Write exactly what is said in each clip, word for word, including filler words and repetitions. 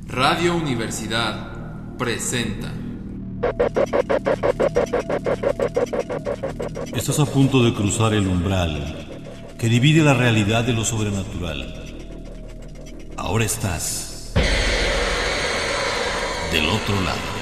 Radio Universidad presenta. Estás a punto de cruzar el umbral que divide la realidad de lo sobrenatural. Ahora estás del otro lado.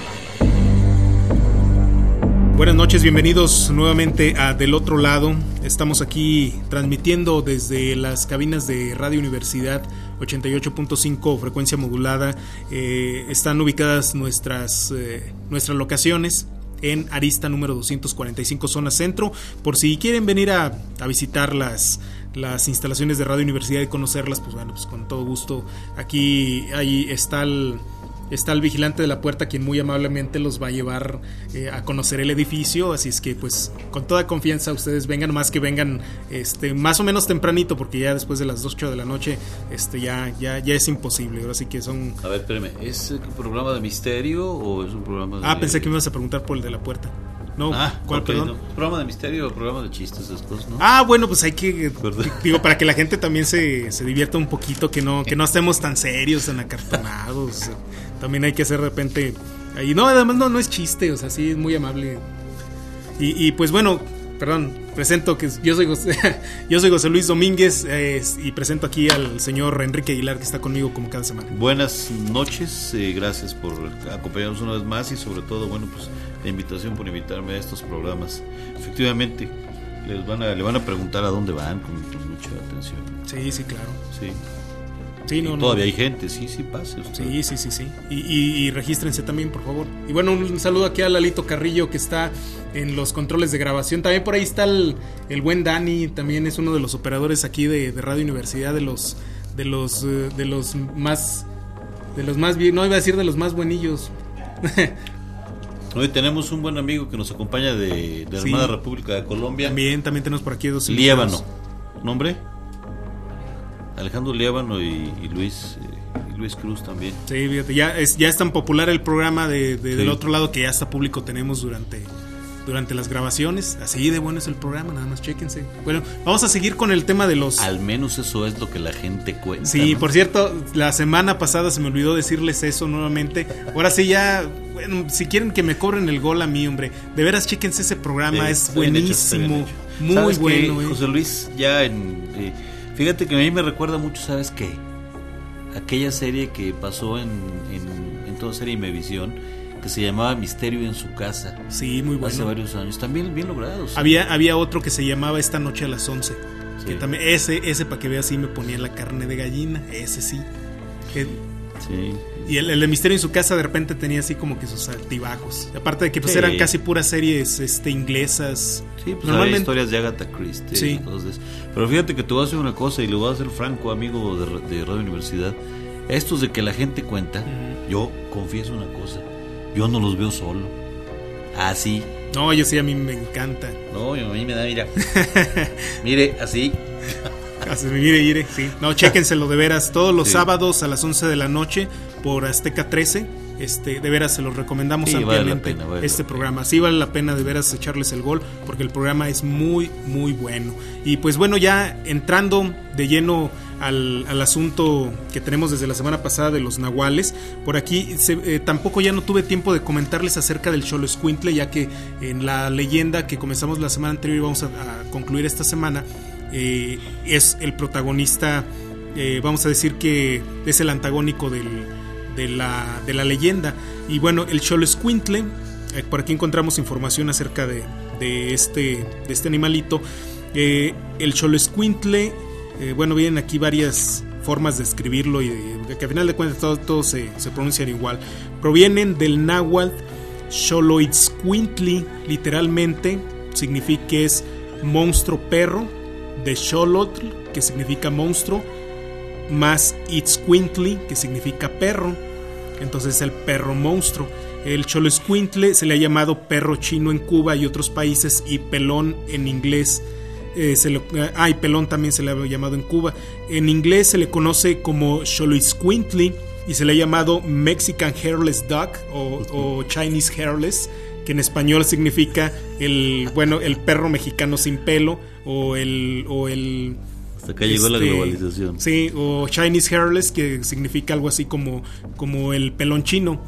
Buenas noches, bienvenidos nuevamente a Del Otro Lado. Estamos aquí transmitiendo desde las cabinas de Radio Universidad ochenta y ocho punto cinco frecuencia modulada. Eh, están ubicadas nuestras, eh, nuestras locaciones en Arista número doscientos cuarenta y cinco zona centro. Por si quieren venir a, a visitar las, las instalaciones de Radio Universidad y conocerlas, pues bueno, pues con todo gusto. Aquí ahí está el... Está el vigilante de la puerta, quien muy amablemente los va a llevar eh, a conocer el edificio. Así es que pues con toda confianza ustedes vengan, más que vengan este, más o menos tempranito, porque ya después de las ocho de la noche este, ya, ya, ya es imposible. Ahora sí que son... A ver, espérame, ¿es un programa de misterio o es un programa de...? Ah, pensé que me ibas a preguntar por el de la puerta. No, ah, ¿cuál, okay, perdón? No. ¿Programa de misterio o programa de chistes, esas cosas, no? Ah, bueno, pues hay que, digo, para que la gente también se, se divierta un poquito, que no, que no estemos tan serios, tan acartonados. También hay que hacer de repente ahí, no, además no, no es chiste, o sea, sí es muy amable. Y, y pues bueno, perdón, presento que yo soy José, yo soy José Luis Domínguez eh, y presento aquí al señor Enrique Aguilar, que está conmigo como cada semana. Buenas noches, eh, gracias por acompañarnos una vez más y sobre todo, bueno, pues la invitación por invitarme a estos programas. Efectivamente, les van a, le van a preguntar a dónde van con, con mucha atención. Sí, sí, claro. Sí. Sí, no, todavía no. hay gente, sí, sí, pase usted. Sí, sí, sí, sí. Y, y, y regístrense también, por favor. Y bueno, un saludo aquí a Lalito Carrillo, que está en los controles de grabación. También por ahí está el, el buen Dani, también es uno de los operadores aquí de, de Radio Universidad, de los de los de los más de los más bien, no iba a decir de los más buenillos. Hoy tenemos un buen amigo que nos acompaña de, de la sí. hermana República de Colombia. También, también tenemos por aquí dos Liébano. ¿Nombre? Alejandro Liébano y, y Luis eh, y Luis Cruz también. Sí, fíjate, ya es, ya es tan popular el programa de, de, sí. del otro lado que ya hasta público tenemos durante, durante las grabaciones. Así de bueno es el programa, nada más chéquense. Bueno, vamos a seguir con el tema de los... Al menos eso es lo que la gente cuenta. Sí, ¿no? Por cierto, la semana pasada se me olvidó decirles eso nuevamente. Ahora sí ya, bueno, si quieren que me cobren el gol a mí, hombre, de veras chéquense ese programa, eh, es buenísimo, hecho, muy bueno. Que, eh. José Luis, ya en... Eh, fíjate que a mí me recuerda mucho, ¿sabes qué? Aquella serie que pasó en, en, en toda serie Imevisión, que se llamaba Misterio en su casa. Sí, muy bueno. Hace varios años, también bien logrado. ¿sí? Había, había otro que se llamaba Esta noche a las once. Sí. Que también, ese, ese para que veas, sí me ponía la carne de gallina, ese sí. Que, sí. Y el, el de Misterio en su casa de repente tenía así como que sus altibajos. Aparte de que pues sí. eran casi puras series este, inglesas. Sí, pues normalmente hay historias de Agatha Christie. Sí. Entonces, pero fíjate que te voy a hacer una cosa y le voy a hacer franco, amigo de, de Radio Universidad. Estos de que la gente cuenta, uh-huh. yo confieso una cosa, yo no los veo solo. Así. No, yo sí, a mí me encanta. No, a mí me da, mira. Mire, así. Así, mire, mire, sí. No, chéquenselo de veras, todos los sí. sábados a las once de la noche por Azteca trece. Este, de veras se los recomendamos sí, ampliamente vale la pena, vale este la programa. Pena. Sí vale la pena de veras echarles el gol, porque el programa es muy, muy bueno. Y pues bueno, ya entrando de lleno al, al asunto que tenemos desde la semana pasada de los nahuales, por aquí se, eh, tampoco ya no tuve tiempo de comentarles acerca del Xoloescuintle, ya que en la leyenda que comenzamos la semana anterior y vamos a, a concluir esta semana, eh, es el protagonista, eh, vamos a decir que es el antagónico del De la, de la leyenda. Y bueno, el Xoloescuintle, eh, por aquí encontramos información acerca de, de, este, de este animalito. Eh, el Xoloescuintle, eh, bueno, vienen aquí varias formas de escribirlo y de, de que al final de cuentas todos todo se, se pronuncian igual. Provienen del náhuatl Xoloitzcuintli, literalmente significa que es monstruo perro, de Xolotl, que significa monstruo, más Itzcuintli, que significa perro. Entonces el perro monstruo. El Xoloescuintle se le ha llamado perro chino en Cuba y otros países, y pelón en inglés. Eh, se le, ah, y pelón también se le ha llamado en Cuba. En inglés se le conoce como Xoloitzcuintli y se le ha llamado Mexican Hairless Dog o, o Chinese Hairless, que en español significa el, bueno, el perro mexicano sin pelo, o el, o el Hasta acá llegó la Este, globalización. Sí, o Chinese Hairless, que significa algo así como, como el pelón chino.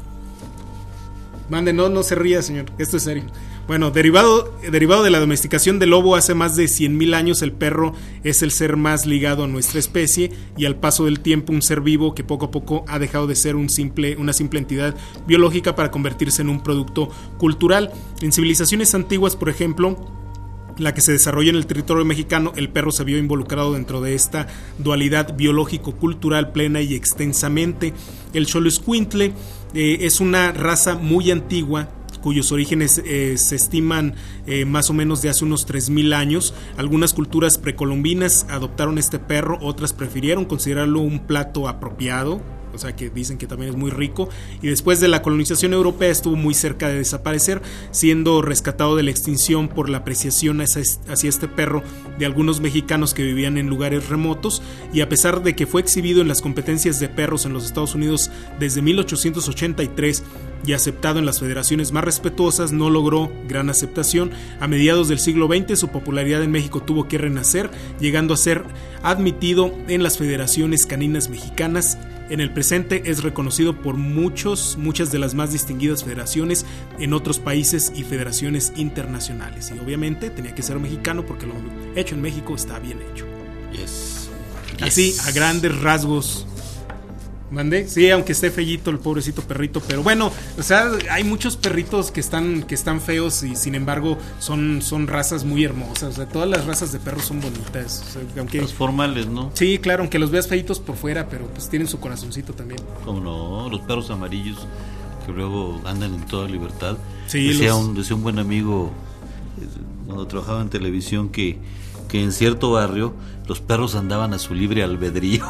Mande, no, no se ría, señor, esto es serio. Bueno, derivado, derivado de la domesticación del lobo hace más de cien mil años, el perro es el ser más ligado a nuestra especie y al paso del tiempo un ser vivo que poco a poco ha dejado de ser un simple, una simple entidad biológica para convertirse en un producto cultural. En civilizaciones antiguas, por ejemplo, la que se desarrolla en el territorio mexicano, el perro se vio involucrado dentro de esta dualidad biológico-cultural plena y extensamente. El Xoloitzcuintle eh, es una raza muy antigua, cuyos orígenes eh, se estiman eh, más o menos de hace unos tres mil años. Algunas culturas precolombinas adoptaron este perro, otras prefirieron considerarlo un plato apropiado, o sea que dicen que también es muy rico, y después de la colonización europea estuvo muy cerca de desaparecer, siendo rescatado de la extinción por la apreciación hacia, hacia este perro de algunos mexicanos que vivían en lugares remotos, y a pesar de que fue exhibido en las competencias de perros en los Estados Unidos desde mil ochocientos ochenta y tres y aceptado en las federaciones más respetuosas, no logró gran aceptación. A mediados del siglo veinte su popularidad en México tuvo que renacer, llegando a ser admitido en las federaciones caninas mexicanas. En el presente es reconocido por muchos, muchas de las más distinguidas federaciones en otros países y federaciones internacionales. Y obviamente tenía que ser mexicano porque lo hecho en México está bien hecho. Yes. Así, Yes. a grandes rasgos. ¿Mandé? Sí, aunque esté fellito el pobrecito perrito, pero bueno, o sea, hay muchos perritos que están que están feos y sin embargo son, son razas muy hermosas. O sea, todas las razas de perros son bonitas. O sea, aunque, Los formales, ¿no? sí, claro, aunque los veas feitos por fuera, pero pues tienen su corazoncito también. Como no, los perros amarillos que luego andan en toda libertad. Sí, decía, los- un, decía un buen amigo eh, cuando trabajaba en televisión que, que en cierto barrio los perros andaban a su libre albedrío.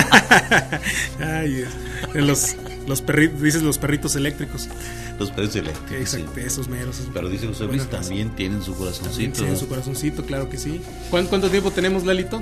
Ay, eh, los, los perritos, dices los perritos eléctricos. Los perros eléctricos. Exacto, sí. esos meros. esos- Pero dice José Luis, buena raza. también tienen su También corazoncito. tienen ¿no? su corazoncito, claro que sí. ¿Cuán- ¿Cuánto tiempo tenemos, Lalito?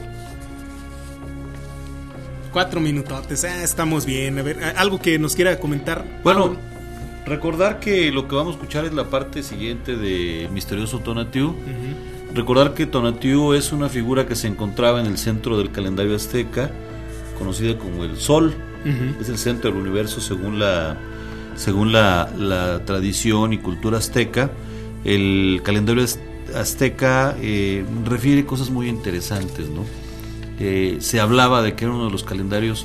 Cuatro minutotes, ah, estamos bien. A ver, algo que nos quiera comentar. Bueno, recordar que lo que vamos a escuchar es la parte siguiente de Misterioso Tonatiuh. Ujú. Recordar que Tonatiuh es una figura que se encontraba en el centro del calendario azteca, conocida como el Sol. Ujú. Es el centro del universo según la según la, la tradición y cultura azteca. El calendario az- azteca eh, refiere cosas muy interesantes, ¿no? Eh, se hablaba de que era uno de los calendarios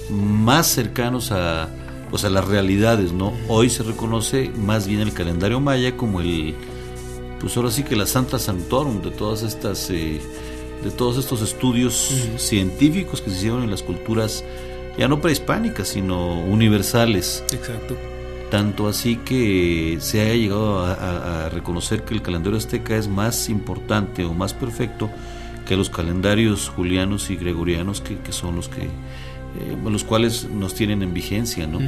más cercanos a, pues a las realidades, ¿no? Hoy se reconoce más bien el calendario maya como el, pues ahora sí que la Santa Sanctorum de todas estas eh, de todos estos estudios Ujú. científicos que se hicieron en las culturas ya no prehispánicas sino universales, Exacto. tanto así que se haya llegado a, a- a reconocer que el calendario azteca es más importante o más perfecto que los calendarios julianos y gregorianos que, que son los que eh, los cuales nos tienen en vigencia, ¿no? Ujú.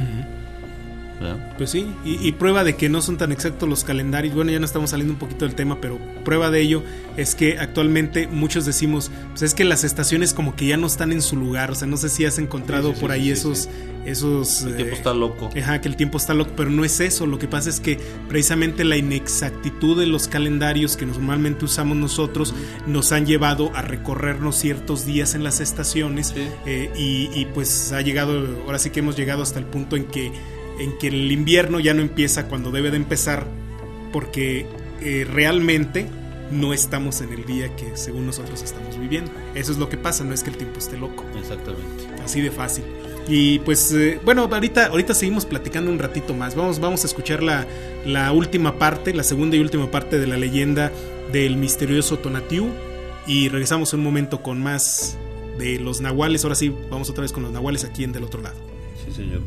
¿Verdad? Pues sí, y, y prueba de que no son tan exactos los calendarios. Bueno, ya no estamos saliendo un poquito del tema, pero prueba de ello es que actualmente muchos decimos, pues es que las estaciones como que ya no están en su lugar. O sea, no sé si has encontrado Sí, sí, por sí, ahí sí, esos, sí. esos. El tiempo eh, está loco. Ajá, que el tiempo está loco, pero no es eso. Lo que pasa es que precisamente la inexactitud de los calendarios que normalmente usamos nosotros nos han llevado a recorrernos ciertos días en las estaciones. Sí. eh, y, y pues ha llegado, ahora sí que hemos llegado hasta el punto en que en que el invierno ya no empieza cuando debe de empezar, porque eh, realmente no estamos en el día que según nosotros estamos viviendo. Eso es lo que pasa, no es que el tiempo esté loco. Exactamente. Así de fácil. Y pues eh, bueno, ahorita, ahorita seguimos platicando un ratito más. Vamos, vamos a escuchar la, la última parte, la segunda y última parte de la leyenda del misterioso Tonatiuh. Y regresamos en un momento con más de los nahuales. Ahora sí, vamos otra vez con los nahuales aquí en Del Otro Lado. Sí, señor.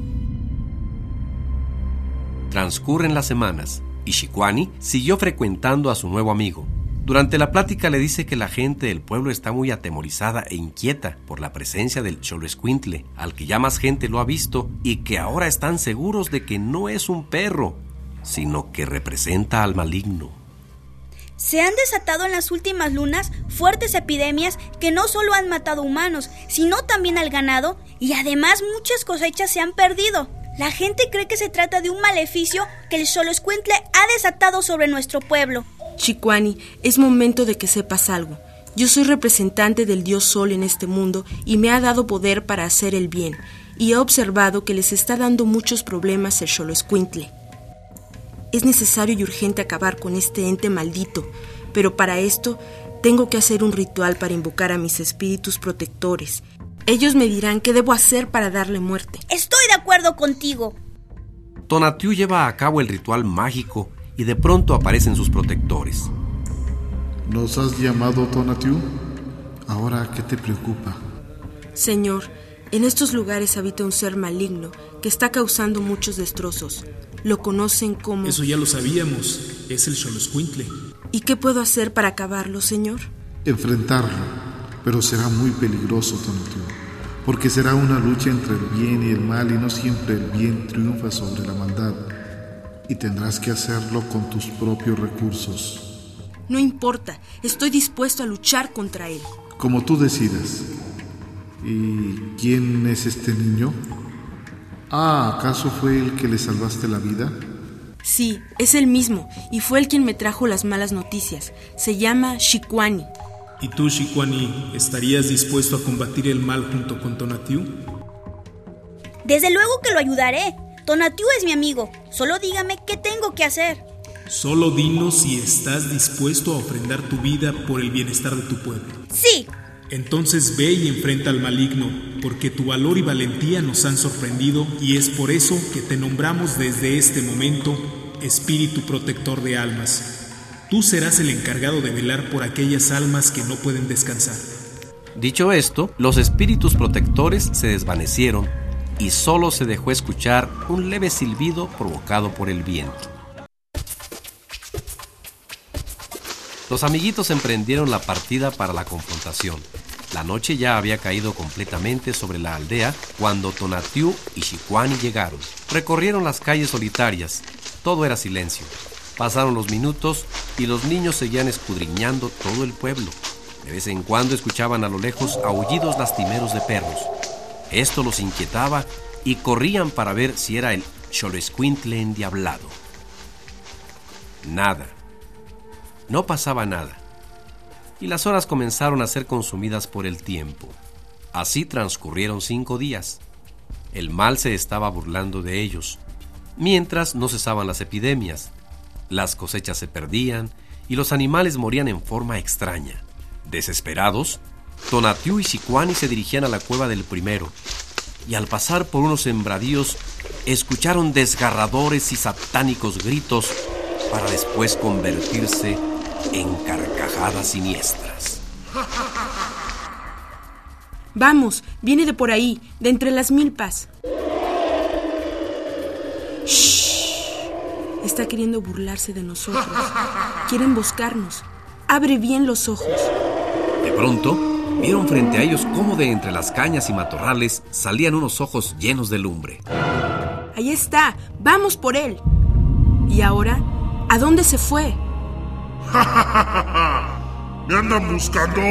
Transcurren las semanas y Xicuani siguió frecuentando a su nuevo amigo. Durante la plática le dice que la gente del pueblo está muy atemorizada e inquieta por la presencia del Xoloitzcuintle, al que ya más gente lo ha visto, y que ahora están seguros de que no es un perro, sino que representa al maligno. Se han desatado en las últimas lunas fuertes epidemias que no solo han matado humanos, sino también al ganado, y además muchas cosechas se han perdido. La gente cree que se trata de un maleficio que el Xoloitzcuintle ha desatado sobre nuestro pueblo. Xicuani, es momento de que sepas algo. Yo soy representante del Dios Sol en este mundo y me ha dado poder para hacer el bien, y he observado que les está dando muchos problemas el Xoloescuintle. Es necesario y urgente acabar con este ente maldito, pero para esto tengo que hacer un ritual para invocar a mis espíritus protectores. Ellos me dirán qué debo hacer para darle muerte. Estoy de acuerdo contigo. Tonatiuh lleva a cabo el ritual mágico y de pronto aparecen sus protectores. ¿Nos has llamado, Tonatiuh? ¿Ahora qué te preocupa? Señor, en estos lugares habita un ser maligno que está causando muchos destrozos. Lo conocen como... Eso ya lo sabíamos, es el Xoloescuintle. ¿Y qué puedo hacer para acabarlo, señor? Enfrentarlo, pero será muy peligroso, Tonatiuh, porque será una lucha entre el bien y el mal y no siempre el bien triunfa sobre la maldad. Y tendrás que hacerlo con tus propios recursos. No importa, estoy dispuesto a luchar contra él. Como tú decidas. ¿Y quién es este niño? Ah, ¿acaso fue el que le salvaste la vida? Sí, es el mismo, y fue el quien me trajo las malas noticias. Se llama Xicuani. ¿Y tú, Xicuani, estarías dispuesto a combatir el mal junto con Tonatiuh? Desde luego que lo ayudaré. Tonatiuh es mi amigo. Solo dígame qué tengo que hacer. Solo dinos si estás dispuesto a ofrendar tu vida por el bienestar de tu pueblo. Sí. Entonces ve y enfrenta al maligno, porque tu valor y valentía nos han sorprendido y es por eso que te nombramos desde este momento Espíritu Protector de Almas. Tú serás el encargado de velar por aquellas almas que no pueden descansar. Dicho esto, los espíritus protectores se desvanecieron y solo se dejó escuchar un leve silbido provocado por el viento. Los amiguitos emprendieron la partida para la confrontación. La noche ya había caído completamente sobre la aldea cuando Tonatiuh y Xicuani llegaron. Recorrieron las calles solitarias. Todo era silencio. Pasaron los minutos y los niños seguían escudriñando todo el pueblo. De vez en cuando escuchaban a lo lejos aullidos lastimeros de perros. Esto los inquietaba y corrían para ver si era el Xoloescuintle endiablado. Nada. No pasaba nada. Y las horas comenzaron a ser consumidas por el tiempo. Así transcurrieron cinco días. El mal se estaba burlando de ellos, mientras no cesaban las epidemias. Las cosechas se perdían y los animales morían en forma extraña. Desesperados, Tonatiuh y Xicuani se dirigían a la cueva del primero, y al pasar por unos sembradíos, escucharon desgarradores y satánicos gritos para después convertirse en carcajadas siniestras. Vamos, viene de por ahí, de entre las milpas. ¡Shh! Está queriendo burlarse de nosotros. Quiere emboscarnos. Abre bien los ojos. De pronto, vieron frente a ellos cómo de entre las cañas y matorrales salían unos ojos llenos de lumbre. Ahí está, vamos por él. ¿Y ahora? ¿A dónde se fue? ¡Me andan buscando!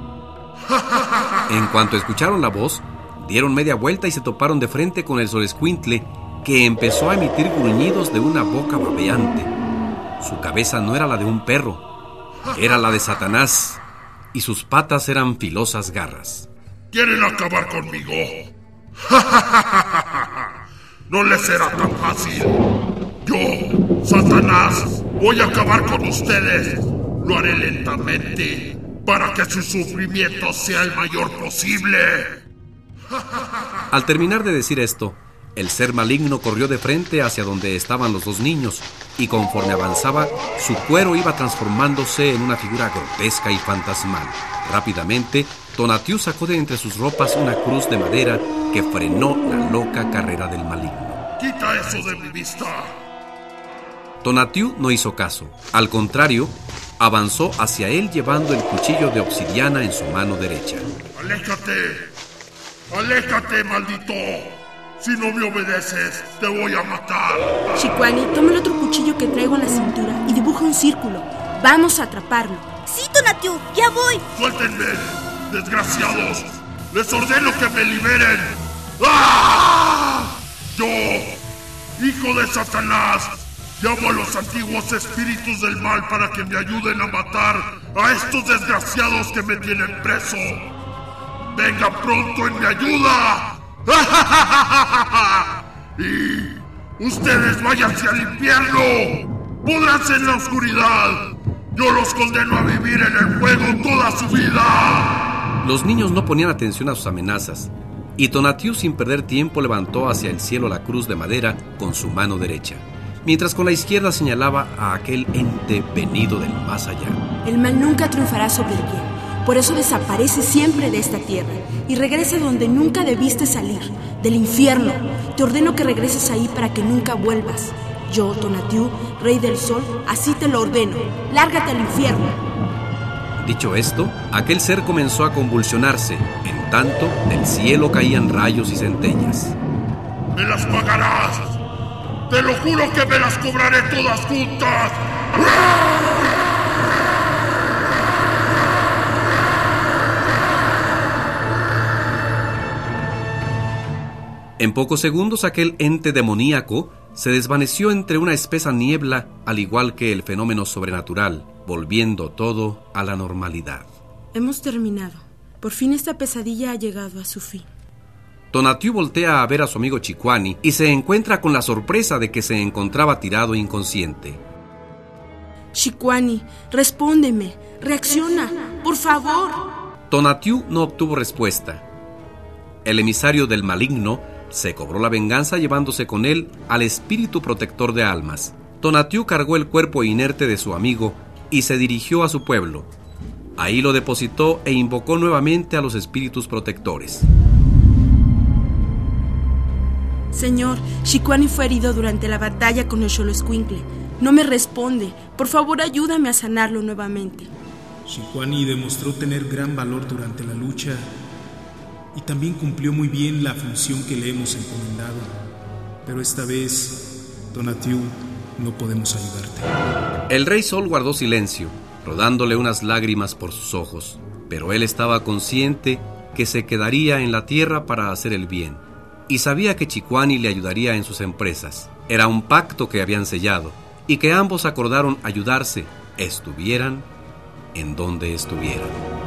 En cuanto escucharon la voz, dieron media vuelta y se toparon de frente con el Xoloescuintle, que empezó a emitir gruñidos de una boca babeante. Su cabeza no era la de un perro, era la de Satanás, y sus patas eran filosas garras. ¿Quieren acabar conmigo? No les será tan fácil. Yo, Satanás, voy a acabar con ustedes. Lo haré lentamente para que su sufrimiento sea el mayor posible. Al terminar de decir esto, el ser maligno corrió de frente hacia donde estaban los dos niños, y conforme avanzaba, su cuero iba transformándose en una figura grotesca y fantasmal. Rápidamente, Tonatiuh sacó de entre sus ropas una cruz de madera que frenó la loca carrera del maligno. ¡Quita eso de mi vista! Tonatiuh no hizo caso. Al contrario, avanzó hacia él llevando el cuchillo de obsidiana en su mano derecha. ¡Aléjate! ¡Aléjate, maldito! Si no me obedeces, te voy a matar. Xicuani, toma el otro cuchillo que traigo en la cintura y dibuja un círculo. Vamos a atraparlo. Sí, Tonatiuh, ya voy. ¡Suéltenme, desgraciados! ¡Les ordeno que me liberen! ¡Ah! Yo, hijo de Satanás, llamo a los antiguos espíritus del mal para que me ayuden a matar a estos desgraciados que me tienen preso. ¡Vengan pronto en mi ayuda! ¡Y ustedes váyanse al infierno! ¡Púdranse en la oscuridad! ¡Yo los condeno a vivir en el fuego toda su vida! Los niños no ponían atención a sus amenazas, y Tonatiuh, sin perder tiempo, levantó hacia el cielo la cruz de madera con su mano derecha, mientras con la izquierda señalaba a aquel ente venido del más allá. El mal nunca triunfará sobre el bien. Por eso desaparece siempre de esta tierra y regresa donde nunca debiste salir, del infierno. Te ordeno que regreses ahí para que nunca vuelvas. Yo, Tonatiuh, rey del sol, así te lo ordeno. ¡Lárgate al infierno! Dicho esto, aquel ser comenzó a convulsionarse. En tanto, del cielo caían rayos y centellas. ¡Me las pagarás! ¡Te lo juro que me las cobraré todas juntas! En pocos segundos, aquel ente demoníaco se desvaneció entre una espesa niebla, al igual que el fenómeno sobrenatural, volviendo todo a la normalidad. Hemos terminado. Por fin esta pesadilla ha llegado a su fin. Tonatiuh voltea a ver a su amigo Chicuani y se encuentra con la sorpresa de que se encontraba tirado inconsciente. Chicuani, respóndeme, reacciona, por favor. Tonatiuh no obtuvo respuesta. El emisario del maligno se cobró la venganza llevándose con él al espíritu protector de almas. Tonatiuh cargó el cuerpo inerte de su amigo y se dirigió a su pueblo. Ahí lo depositó e invocó nuevamente a los espíritus protectores. Señor, Chicuani fue herido durante la batalla con el Xoloescuincle. No me responde. Por favor, ayúdame a sanarlo nuevamente. Chicuani demostró tener gran valor durante la lucha y también cumplió muy bien la función que le hemos encomendado. Pero esta vez, Tonatiuh, no podemos ayudarte. El Rey Sol guardó silencio, rodándole unas lágrimas por sus ojos, pero él estaba consciente que se quedaría en la tierra para hacer el bien, y sabía que Chicuani le ayudaría en sus empresas. Era un pacto que habían sellado, y que ambos acordaron ayudarse, estuvieran en donde estuvieran.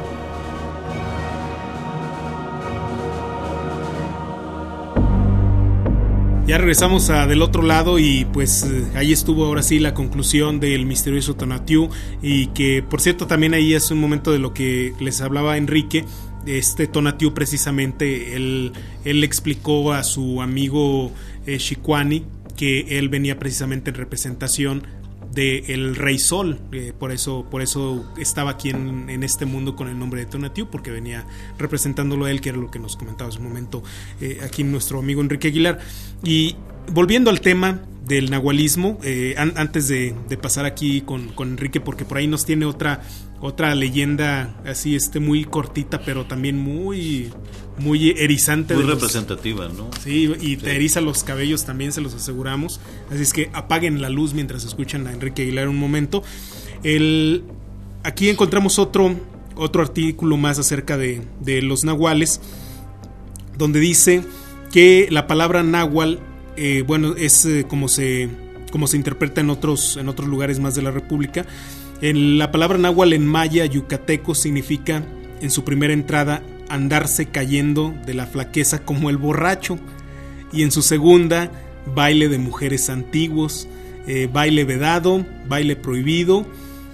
Ya regresamos a del otro lado y pues eh, ahí estuvo ahora sí la conclusión del misterioso Tonatiuh, y que por cierto también ahí es un momento de lo que les hablaba Enrique. Este Tonatiuh precisamente él, él explicó a su amigo eh, Chicuani que él venía precisamente en representación del Rey Sol, eh, por eso por eso estaba aquí en, en este mundo con el nombre de Tonatiuh, porque venía representándolo a él, que era lo que nos comentaba hace un momento eh, aquí nuestro amigo Enrique Aguilar. Y volviendo al tema del nahualismo, eh, an, antes de, de pasar aquí con, con Enrique, porque por ahí nos tiene otra otra leyenda así este muy cortita, pero también muy muy erizante, muy de representativa, los, ¿no? Sí, y sí. Te eriza los cabellos también, se los aseguramos. Así es que apaguen la luz mientras escuchan a Enrique Aguilar un momento. El, aquí encontramos otro otro artículo más acerca de, de los nahuales, donde dice que la palabra náhuatl, eh, bueno, es eh, como se como se interpreta en otros en otros lugares más de la República. En la palabra náhuatl en maya yucateco significa, en su primera entrada, andarse cayendo de la flaqueza como el borracho, y en su segunda, baile de mujeres antiguos, eh, baile vedado, baile prohibido,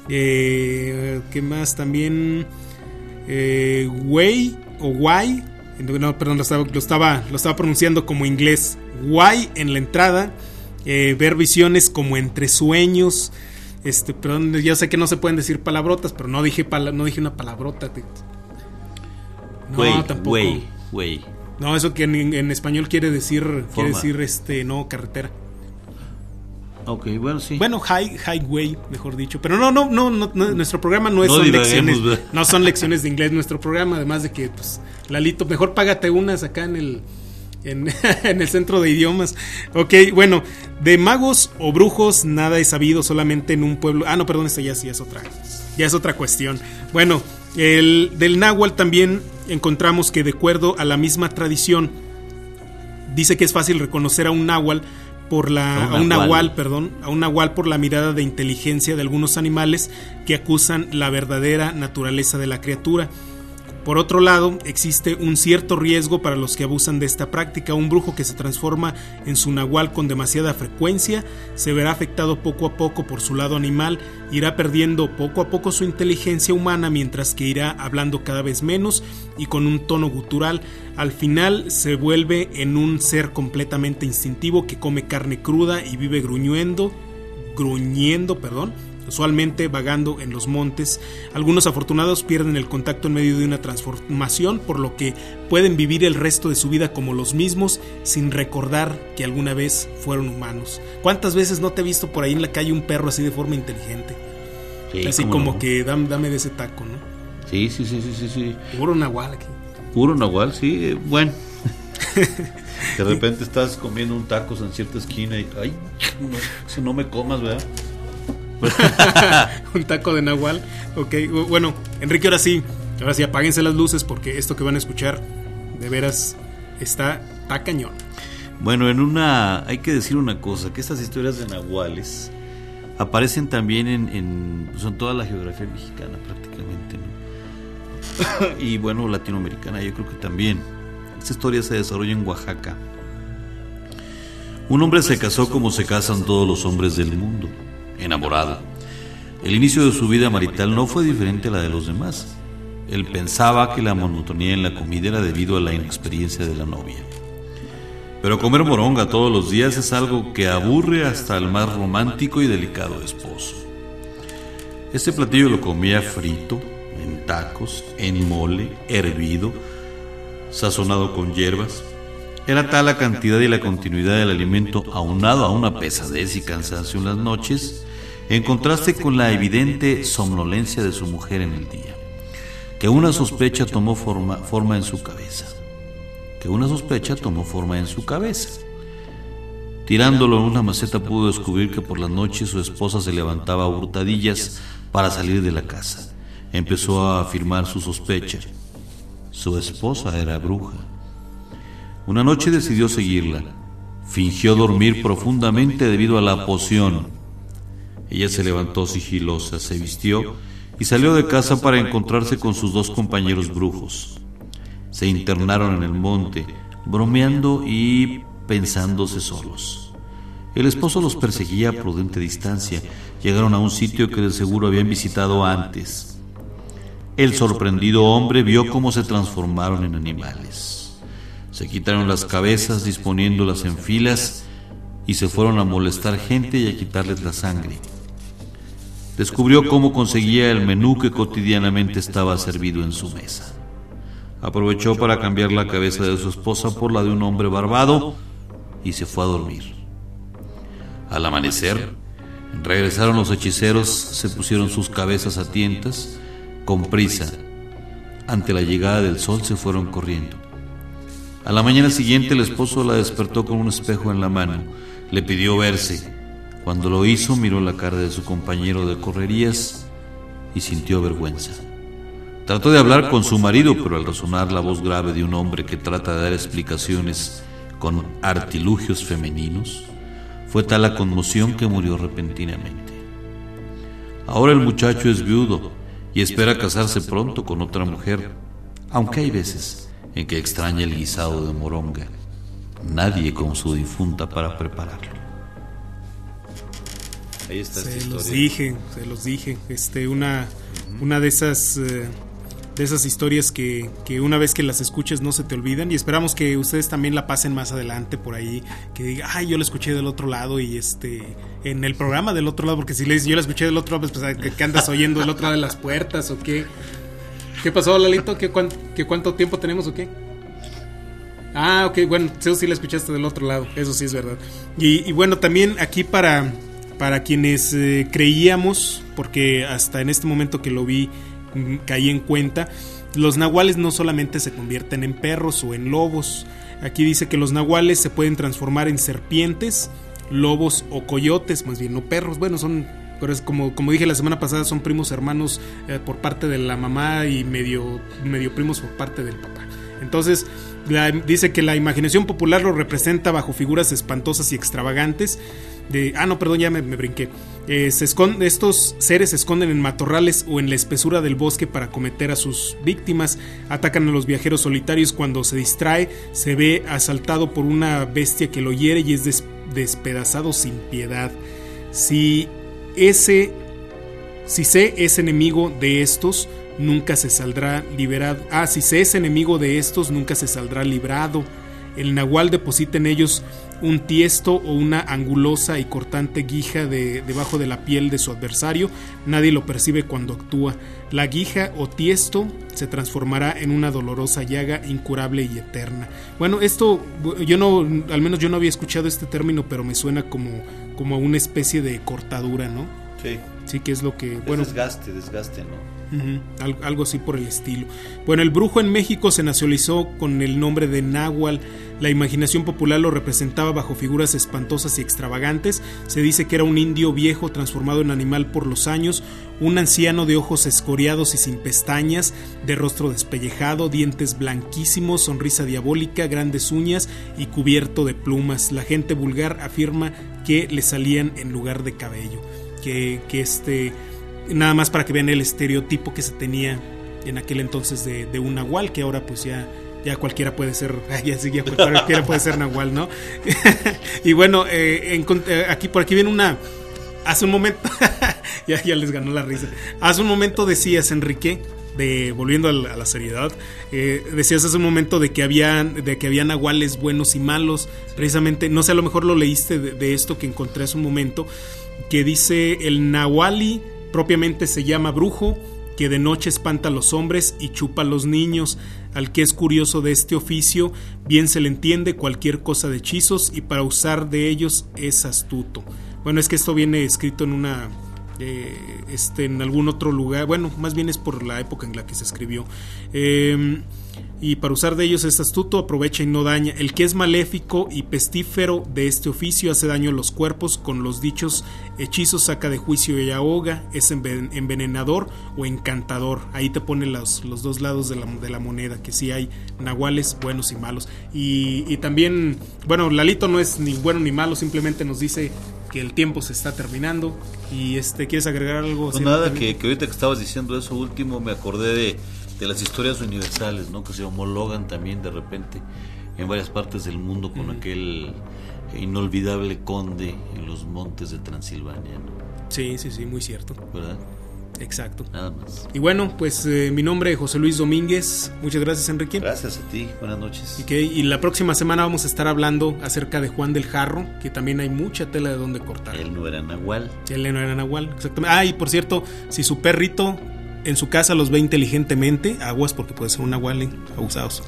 eh, ¿qué más? También eh, güey o guay, no, perdón, lo estaba, lo estaba, lo estaba pronunciando como inglés, guay en la entrada, eh, ver visiones como entre sueños. Este, perdón, yo sé que no se pueden decir palabrotas, pero no dije pala- no dije una palabrota. No, wey, tampoco. Wey, wey. No, eso que en, en español quiere decir, Forma. quiere decir este, no, carretera. Ok, bueno, sí. Bueno, high, highway, mejor dicho. Pero no, no, no, no, no nuestro programa no, es, No son divaguemos, lecciones, ¿verdad? no son lecciones de inglés nuestro programa, además de que, pues, Lalito, mejor págate unas acá en el En, en el centro de idiomas. Ok, bueno, de magos o brujos nada es sabido, solamente en un pueblo. Ah, no, perdón, esta ya, ya es otra Ya es otra cuestión. Bueno, el del náhuatl también encontramos que, de acuerdo a la misma tradición, dice que es fácil reconocer a un náhuatl por la, a un a un nahual. nahual, perdón, a un nahual por la mirada de inteligencia de algunos animales que acusan la verdadera naturaleza de la criatura. Por otro lado, existe un cierto riesgo para los que abusan de esta práctica. Un brujo que se transforma en su nahual con demasiada frecuencia se verá afectado poco a poco por su lado animal, irá perdiendo poco a poco su inteligencia humana, mientras que irá hablando cada vez menos y con un tono gutural. Al final se vuelve en un ser completamente instintivo que come carne cruda y vive gruñendo, gruñendo, perdón, usualmente vagando en los montes. Algunos afortunados pierden el contacto en medio de una transformación, por lo que pueden vivir el resto de su vida como los mismos, sin recordar que alguna vez fueron humanos. ¿Cuántas veces no te he visto por ahí en la calle un perro así de forma inteligente? Sí, así como no. que dame, dame de ese taco, ¿no? Sí, sí, sí, sí, sí, sí. Puro nahual aquí. Puro nahual, sí, eh, bueno. De repente estás comiendo un taco en cierta esquina y ay, no, si no me comas, ¿verdad? Un taco de nahual. Ok, bueno, Enrique, ahora sí, ahora sí apáguense las luces, porque esto que van a escuchar de veras está, está cañón. Bueno, en una hay que decir una cosa, que estas historias de nahuales aparecen también en, en, pues en toda la geografía mexicana prácticamente, ¿no? Y bueno, latinoamericana yo creo que también. Esta historia se desarrolla en Oaxaca. Un hombre se casó como se casan todos los hombres del mundo, enamorado. El inicio de su vida marital no fue diferente a la de los demás. Él pensaba que la monotonía en la comida era debido a la inexperiencia de la novia. Pero comer moronga todos los días es algo que aburre hasta al más romántico y delicado esposo. Este platillo lo comía frito, en tacos, en mole, hervido, sazonado con hierbas. Era tal la cantidad y la continuidad del alimento, aunado a una pesadez y cansancio en las noches, en contraste con la evidente somnolencia de su mujer en el día, que una sospecha tomó forma, forma en su cabeza. Que una sospecha tomó forma en su cabeza. Tirándolo en una maceta pudo descubrir que por las noches su esposa se levantaba a hurtadillas para salir de la casa. Empezó a afirmar su sospecha. Su esposa era bruja. Una noche decidió seguirla. Fingió dormir profundamente debido a la poción. Ella se levantó sigilosa, se vistió y salió de casa para encontrarse con sus dos compañeros brujos. Se internaron en el monte, bromeando y pensándose solos. El esposo los perseguía a prudente distancia. Llegaron a un sitio que de seguro habían visitado antes. El sorprendido hombre vio cómo se transformaron en animales. Se quitaron las cabezas disponiéndolas en filas y se fueron a molestar gente y a quitarles la sangre. Descubrió cómo conseguía el menú que cotidianamente estaba servido en su mesa. Aprovechó para cambiar la cabeza de su esposa por la de un hombre barbado y se fue a dormir. Al amanecer, regresaron los hechiceros, se pusieron sus cabezas a tientas, con prisa. Ante la llegada del sol se fueron corriendo. A la mañana siguiente el esposo la despertó con un espejo en la mano. Le pidió verse. Cuando lo hizo, miró la cara de su compañero de correrías y sintió vergüenza. Trató de hablar con su marido, pero al resonar la voz grave de un hombre que trata de dar explicaciones con artilugios femeninos, fue tal la conmoción que murió repentinamente. Ahora el muchacho es viudo y espera casarse pronto con otra mujer, aunque hay veces en que extraña el guisado de moronga. Nadie con su difunta para prepararlo. Ahí está se esta los historia. dije, se los dije. Este, una, uh-huh. una de esas, eh, de esas historias que, que una vez que las escuches no se te olvidan, y esperamos que ustedes también la pasen más adelante por ahí, que diga, ay, yo la escuché del otro lado y este, en el programa del otro lado, porque si les yo la escuché del otro lado, pues, pues ¿qué andas oyendo del otro lado de las puertas o qué? ¿Qué pasó, Lalito? ¿Qué, cuánto, ¿Qué cuánto tiempo tenemos o qué? Ah, ok, bueno, eso sí la escuchaste del otro lado, eso sí es verdad. Y, y bueno, también aquí para, para quienes eh, creíamos, porque hasta en este momento que lo vi mm, caí en cuenta, los nahuales no solamente se convierten en perros o en lobos. Aquí dice que los nahuales se pueden transformar en serpientes, lobos o coyotes, más bien no perros. Bueno, son, pero es como, como dije la semana pasada, son primos hermanos eh, por parte de la mamá y medio, medio primos por parte del papá. Entonces, La, dice que la imaginación popular lo representa bajo figuras espantosas y extravagantes. De, ah, no, perdón, ya me, me brinqué. Eh, se esconde, estos seres se esconden en matorrales o en la espesura del bosque para cometer a sus víctimas. Atacan a los viajeros solitarios cuando se distrae. Se ve asaltado por una bestia que lo hiere y es des, despedazado sin piedad. Si ese, si se es enemigo de estos, nunca se saldrá liberado. Ah, si se es enemigo de estos, nunca se saldrá librado. El nahual deposita en ellos un tiesto o una angulosa y cortante guija de, debajo de la piel de su adversario. Nadie lo percibe cuando actúa. La guija o tiesto se transformará en una dolorosa llaga incurable y eterna. Bueno, esto yo no, al menos yo no había escuchado este término, pero me suena como, como a una especie de cortadura, ¿no? Sí. Sí, que es lo que... Es bueno, desgaste, desgaste, ¿no? Uh-huh, algo, algo así por el estilo. Bueno, el brujo en México se nacionalizó con el nombre de náhuatl. La imaginación popular lo representaba bajo figuras espantosas y extravagantes. Se dice que era un indio viejo transformado en animal por los años, un anciano de ojos escoriados y sin pestañas, de rostro despellejado, dientes blanquísimos, sonrisa diabólica, grandes uñas y cubierto de plumas. La gente vulgar afirma que le salían en lugar de cabello. Que, que este... Nada más para que vean el estereotipo que se tenía en aquel entonces de, de un nahual, que ahora pues ya, ya cualquiera puede ser, ya, ya cualquiera puede ser nahual, ¿no? Y bueno, eh, en, aquí por aquí viene una, hace un momento, ya, ya les ganó la risa, hace un momento decías, Enrique, de, volviendo a la, a la seriedad, eh, decías hace un momento de que había, de que había nahuales buenos y malos, precisamente, no sé, a lo mejor lo leíste de, de esto que encontré hace un momento, que dice el nahuali propiamente se llama brujo, que de noche espanta a los hombres y chupa a los niños. Al que es curioso de este oficio, bien se le entiende cualquier cosa de hechizos y para usar de ellos es astuto. Bueno, es que esto viene escrito en una... Eh, este, en algún otro lugar, bueno, más bien es por la época en la que se escribió. Eh, y para usar de ellos es astuto, aprovecha y no daña. El que es maléfico y pestífero de este oficio hace daño a los cuerpos, con los dichos hechizos saca de juicio y ahoga, es envenenador o encantador. Ahí te pone los, los dos lados de la, de la moneda, que sí hay nahuales buenos y malos. Y, y también, bueno, Lalito no es ni bueno ni malo, simplemente nos dice que el tiempo se está terminando. Y este, ¿quieres agregar algo? Pues nada, que, que ahorita que estabas diciendo eso último me acordé de, de las historias universales, ¿no? Que se homologan también de repente en varias partes del mundo con uh-huh. aquel inolvidable conde en los montes de Transilvania, ¿no? Sí, sí, sí, muy cierto. ¿Verdad? Exacto. Nada más. Y bueno, pues eh, mi nombre es José Luis Domínguez. Muchas gracias, Enrique. Gracias a ti. Buenas noches. Y, que, y la próxima semana vamos a estar hablando acerca de Juan del Jarro, que también hay mucha tela de donde cortar. Él no era nahual. Él no era nahual, exactamente. Ah, y por cierto, si su perrito en su casa los ve inteligentemente, aguas porque puede ser un nahual, ¿eh? Abusados.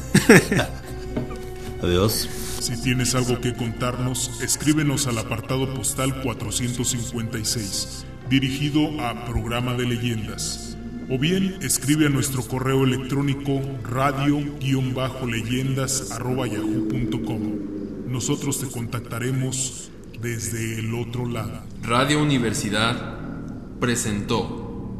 Adiós. Si tienes algo que contarnos, escríbenos al apartado postal cuatrocientos cincuenta y seis, dirigido a Programa de Leyendas. O bien escribe a nuestro correo electrónico radio-leyendas arroba yahoo punto com. Nosotros te contactaremos desde el otro lado. Radio Universidad presentó.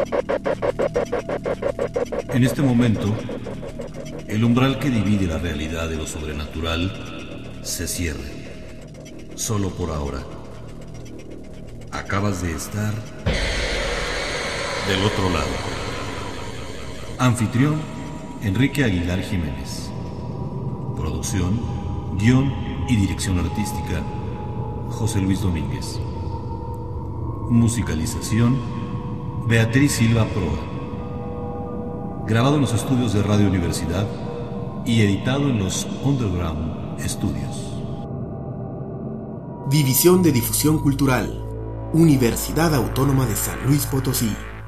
En este momento, el umbral que divide la realidad de lo sobrenatural se cierra. Solo por ahora. Acabas de estar del otro lado. Anfitrión, Enrique Aguilar Jiménez. Producción, guión y dirección artística, José Luis Domínguez. Musicalización, Beatriz Silva Proa. Grabado en los estudios de Radio Universidad y editado en los Underground Studios. División de Difusión Cultural, Universidad Autónoma de San Luis Potosí.